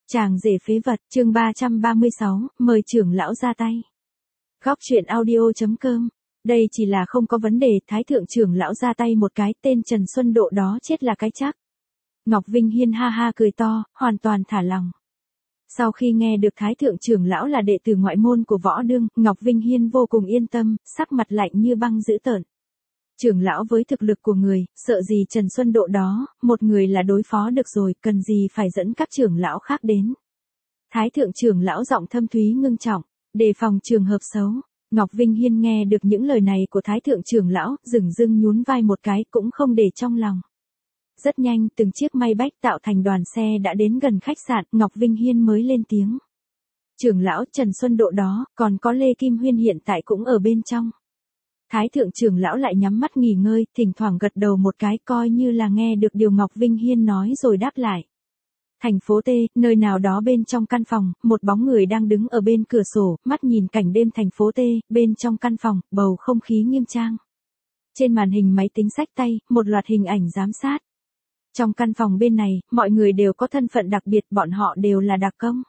Chàng rể phế vật, chương 336, mời trưởng lão ra tay. Góc truyện audio.com. Đây chỉ là không có vấn đề, Thái thượng trưởng lão ra tay một cái, tên Trần Xuân Độ đó chết là cái chắc. Ngọc Vinh Hiên ha ha cười to, hoàn toàn thả lòng. Sau khi nghe được Thái thượng trưởng lão là đệ tử ngoại môn của Võ Đương, Ngọc Vinh Hiên vô cùng yên tâm, sắc mặt lạnh như băng dữ tợn. Trưởng lão với thực lực của người, sợ gì Trần Xuân Độ đó, một người là đối phó được rồi, cần gì phải dẫn các trưởng lão khác đến. Thái thượng trưởng lão giọng thâm thúy ngưng trọng, đề phòng trường hợp xấu. Ngọc Vinh Hiên nghe được những lời này của Thái thượng trưởng lão, dửng dưng nhún vai một cái cũng không để trong lòng. Rất nhanh, từng chiếc may bách tạo thành đoàn xe đã đến gần khách sạn, Ngọc Vinh Hiên mới lên tiếng. Trưởng lão Trần Xuân Độ đó, còn có Lê Kim Huyên hiện tại cũng ở bên trong. Thái thượng trưởng lão lại nhắm mắt nghỉ ngơi, thỉnh thoảng gật đầu một cái coi như là nghe được điều Ngọc Vinh Hiên nói rồi đáp lại. Thành phố T, nơi nào đó bên trong căn phòng, một bóng người đang đứng ở bên cửa sổ, mắt nhìn cảnh đêm thành phố T, bên trong căn phòng, bầu không khí nghiêm trang. Trên màn hình máy tính xách tay, một loạt hình ảnh giám sát. Trong căn phòng bên này, mọi người đều có thân phận đặc biệt, bọn họ đều là đặc công.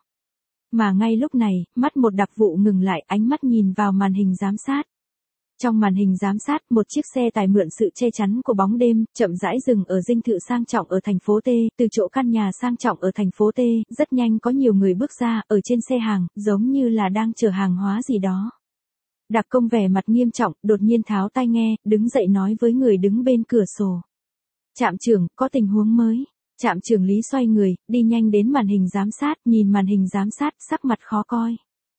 Mà ngay lúc này, mắt một đặc vụ ngừng lại, ánh mắt nhìn vào màn hình giám sát. Trong màn hình giám sát, một chiếc xe tải mượn sự che chắn của bóng đêm, chậm rãi dừng ở dinh thự sang trọng ở thành phố T, từ chỗ căn nhà sang trọng ở thành phố T, rất nhanh có nhiều người bước ra, ở trên xe hàng, giống như là đang chở hàng hóa gì đó. Đặc công vẻ mặt nghiêm trọng, đột nhiên tháo tai nghe, đứng dậy nói với người đứng bên cửa sổ. Trạm trưởng, có tình huống mới. Trạm trưởng Lý xoay người, đi nhanh đến màn hình giám sát, nhìn màn hình giám sát, sắc mặt khó coi.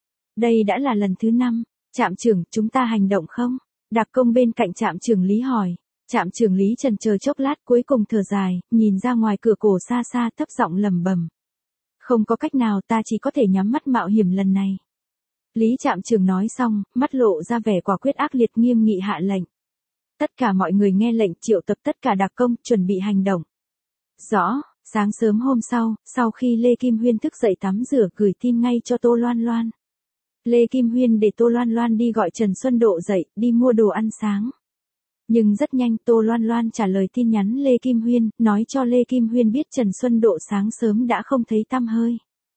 Đây đã là lần thứ 5. Trạm trưởng, chúng ta hành động không? Đặc công bên cạnh trạm trưởng Lý hỏi. Trạm trưởng Lý chần chờ chốc lát cuối cùng thở dài, nhìn ra ngoài cửa cổ xa xa thấp giọng lẩm bẩm. Không có cách nào, ta chỉ có thể nhắm mắt mạo hiểm lần này. Lý trạm trưởng nói xong, mắt lộ ra vẻ quả quyết ác liệt nghiêm nghị hạ lệnh. Tất cả mọi người nghe lệnh triệu tập tất cả đặc công, chuẩn bị hành động. Rõ, sáng sớm hôm sau khi Lê Kim Huyên thức dậy tắm rửa gửi tin ngay cho Tô Loan Loan. Lê Kim Huyên để Tô Loan Loan đi gọi Trần Xuân Độ dậy, đi mua đồ ăn sáng. Nhưng rất nhanh Tô Loan Loan trả lời tin nhắn Lê Kim Huyên, nói cho Lê Kim Huyên biết Trần Xuân Độ sáng sớm đã không thấy tăm hơi.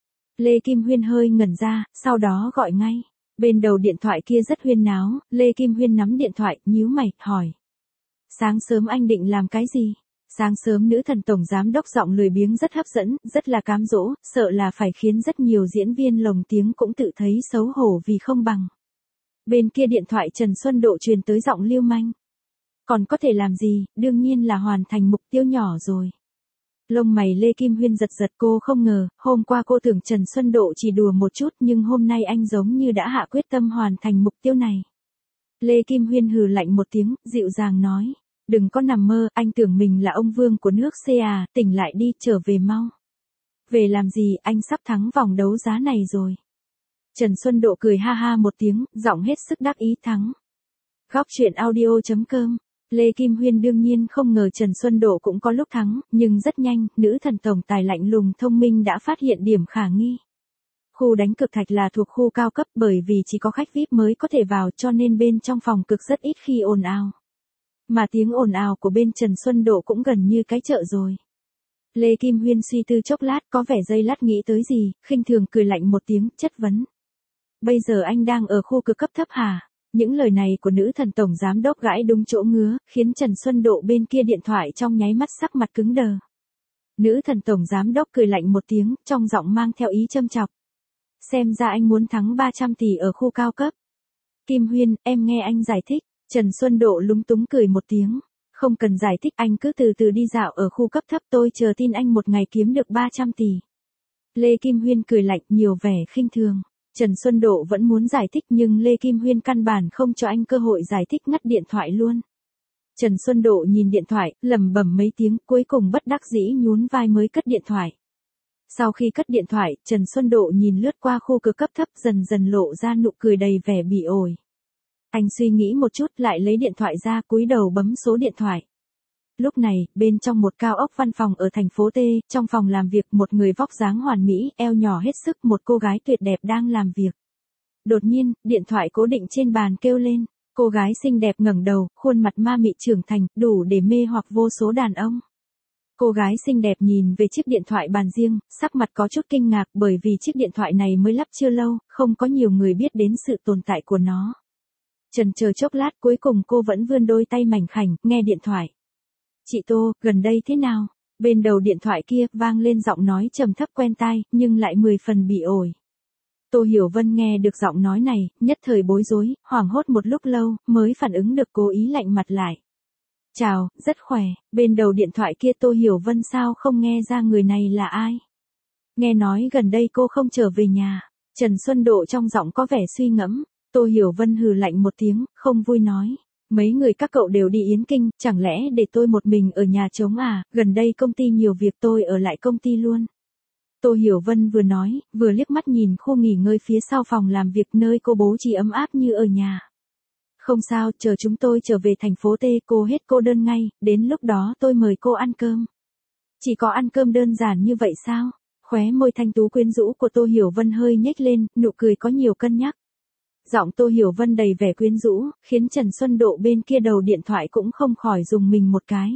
Lê Kim Huyên hơi ngẩn ra, sau đó gọi ngay. Bên đầu điện thoại kia rất huyên náo, Lê Kim Huyên nắm điện thoại, nhíu mày, hỏi. Sáng sớm anh định làm cái gì? Sáng sớm nữ thần tổng giám đốc giọng lười biếng rất hấp dẫn, rất là cám dỗ, sợ là phải khiến rất nhiều diễn viên lồng tiếng cũng tự thấy xấu hổ vì không bằng. Bên kia điện thoại Trần Xuân Độ truyền tới giọng lưu manh. Còn có thể làm gì, đương nhiên là hoàn thành mục tiêu nhỏ rồi. Lông mày Lê Kim Huyên giật giật, cô không ngờ, hôm qua cô tưởng Trần Xuân Độ chỉ đùa một chút nhưng hôm nay anh giống như đã hạ quyết tâm hoàn thành mục tiêu này. Lê Kim Huyên hừ lạnh một tiếng, dịu dàng nói. Đừng có nằm mơ, anh tưởng mình là ông vương của nước C à, tỉnh lại đi, trở về mau. Về làm gì, anh sắp thắng vòng đấu giá này rồi. Trần Xuân Độ cười ha ha một tiếng, giọng hết sức đắc ý thắng. Góc truyện audio.com. Lê Kim Huyên đương nhiên không ngờ Trần Xuân Độ cũng có lúc thắng, nhưng rất nhanh, nữ thần tổng tài lạnh lùng thông minh đã phát hiện điểm khả nghi. Khu đánh cực thạch là thuộc khu cao cấp bởi vì chỉ có khách VIP mới có thể vào cho nên bên trong phòng cực rất ít khi ồn ào. Mà tiếng ồn ào của bên Trần Xuân Độ cũng gần như cái chợ rồi. Lê Kim Huyên suy tư chốc lát có vẻ giây lát nghĩ tới gì, khinh thường cười lạnh một tiếng, chất vấn. Bây giờ anh đang ở khu cực cấp thấp hả? Những lời này của nữ thần tổng giám đốc gãi đúng chỗ ngứa, khiến Trần Xuân Độ bên kia điện thoại trong nháy mắt sắc mặt cứng đờ. Nữ thần tổng giám đốc cười lạnh một tiếng, trong giọng mang theo ý châm chọc. Xem ra anh muốn thắng 300 tỷ ở khu cao cấp. Kim Huyên, em nghe anh giải thích. Trần Xuân Độ lúng túng cười một tiếng. Không cần giải thích, anh cứ từ từ đi dạo ở khu cấp thấp, tôi chờ tin anh một ngày kiếm được 300 tỷ. Lê Kim Huyên cười lạnh nhiều vẻ khinh thường. Trần Xuân Độ vẫn muốn giải thích nhưng Lê Kim Huyên căn bản không cho anh cơ hội giải thích, ngắt điện thoại luôn. Trần Xuân Độ nhìn điện thoại, lẩm bẩm mấy tiếng, cuối cùng bất đắc dĩ nhún vai mới cất điện thoại. Sau khi cất điện thoại, Trần Xuân Độ nhìn lướt qua khu cực cấp thấp, dần dần lộ ra nụ cười đầy vẻ bỉ ổi. Anh suy nghĩ một chút lại lấy điện thoại ra, cúi đầu bấm số điện thoại. Lúc này, bên trong một cao ốc văn phòng ở thành phố T, trong phòng làm việc một người vóc dáng hoàn mỹ, eo nhỏ hết sức, một cô gái tuyệt đẹp đang làm việc. Đột nhiên, điện thoại cố định trên bàn kêu lên. Cô gái xinh đẹp ngẩng đầu, khuôn mặt ma mị trưởng thành, đủ để mê hoặc vô số đàn ông. Cô gái xinh đẹp nhìn về chiếc điện thoại bàn riêng, sắc mặt có chút kinh ngạc bởi vì chiếc điện thoại này mới lắp chưa lâu, không có nhiều người biết đến sự tồn tại của nó. Chần chờ chốc lát cuối cùng cô vẫn vươn đôi tay mảnh khảnh, nghe điện thoại. Chị Tô, gần đây thế nào? Bên đầu điện thoại kia vang lên giọng nói trầm thấp quen tai, nhưng lại 10 phần bị ổi. Tô Hiểu Vân nghe được giọng nói này, nhất thời bối rối, hoảng hốt một lúc lâu, mới phản ứng được cố ý lạnh mặt lại. Chào, rất khỏe, bên đầu điện thoại kia Tô Hiểu Vân sao không nghe ra người này là ai? Nghe nói gần đây cô không trở về nhà, Trần Xuân Độ trong giọng có vẻ suy ngẫm, Tô Hiểu Vân hừ lạnh một tiếng, không vui nói. Mấy người các cậu đều đi Yến Kinh, chẳng lẽ để tôi một mình ở nhà trống à, gần đây công ty nhiều việc tôi ở lại công ty luôn. Tô Hiểu Vân vừa nói, vừa liếc mắt nhìn khu nghỉ ngơi phía sau phòng làm việc nơi cô bố trí ấm áp như ở nhà. Không sao, chờ chúng tôi trở về thành phố T cô hết cô đơn ngay, đến lúc đó tôi mời cô ăn cơm. Chỉ có ăn cơm đơn giản như vậy sao? Khóe môi thanh tú quyến rũ của Tô Hiểu Vân hơi nhếch lên, nụ cười có nhiều cân nhắc. Giọng Tô Hiểu Vân đầy vẻ quyến rũ, khiến Trần Xuân Độ bên kia đầu điện thoại cũng không khỏi dùng mình một cái.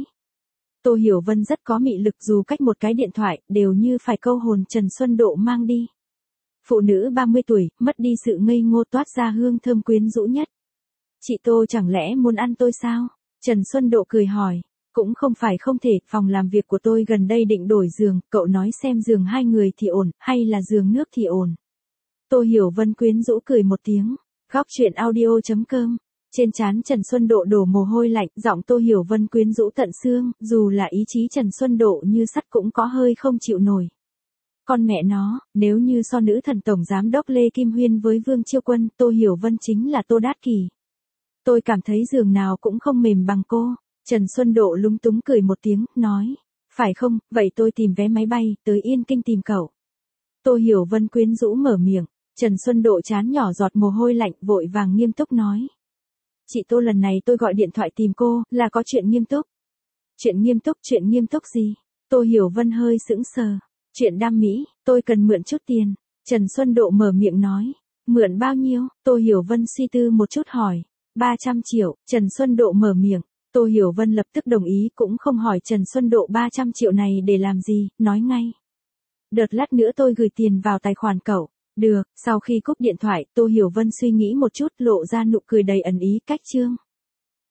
Tô Hiểu Vân rất có mị lực dù cách một cái điện thoại, đều như phải câu hồn Trần Xuân Độ mang đi. Phụ nữ 30 tuổi, mất đi sự ngây ngô toát ra hương thơm quyến rũ nhất. Chị Tô chẳng lẽ muốn ăn tôi sao? Trần Xuân Độ cười hỏi. Cũng không phải không thể, phòng làm việc của tôi gần đây định đổi giường, cậu nói xem giường 2 người thì ổn, hay là giường nước thì ổn. Tô Hiểu Vân quyến rũ cười một tiếng. Góc chuyện audio.com. Trên trán Trần Xuân Độ đổ mồ hôi lạnh, giọng Tô Hiểu Vân quyến rũ tận xương, dù là ý chí Trần Xuân Độ như sắt cũng có hơi không chịu nổi. Con mẹ nó, nếu như so nữ thần tổng giám đốc Lê Kim Huyên với Vương Chiêu Quân, Tô Hiểu Vân chính là Tô Đát Kỷ. Tôi cảm thấy giường nào cũng không mềm bằng cô. Trần Xuân Độ lúng túng cười một tiếng, nói. Phải không, vậy tôi tìm vé máy bay, tới Yên Kinh tìm cậu. Tô Hiểu Vân quyến rũ mở miệng. Trần Xuân Độ trán nhỏ giọt mồ hôi lạnh, vội vàng nghiêm túc nói. Chị Tô lần này tôi gọi điện thoại tìm cô, là có chuyện nghiêm túc. Chuyện nghiêm túc gì? Tô Hiểu Vân hơi sững sờ. Chuyện đam mỹ, tôi cần mượn chút tiền. Trần Xuân Độ mở miệng nói. Mượn bao nhiêu? Tô Hiểu Vân suy tư một chút hỏi. 300 triệu, Trần Xuân Độ mở miệng. Tô Hiểu Vân lập tức đồng ý cũng không hỏi Trần Xuân Độ 300 triệu này để làm gì, nói ngay. Đợt lát nữa tôi gửi tiền vào tài khoản cậu. Được, sau khi cúp điện thoại, Tô Hiểu Vân suy nghĩ một chút lộ ra nụ cười đầy ẩn ý cách chương.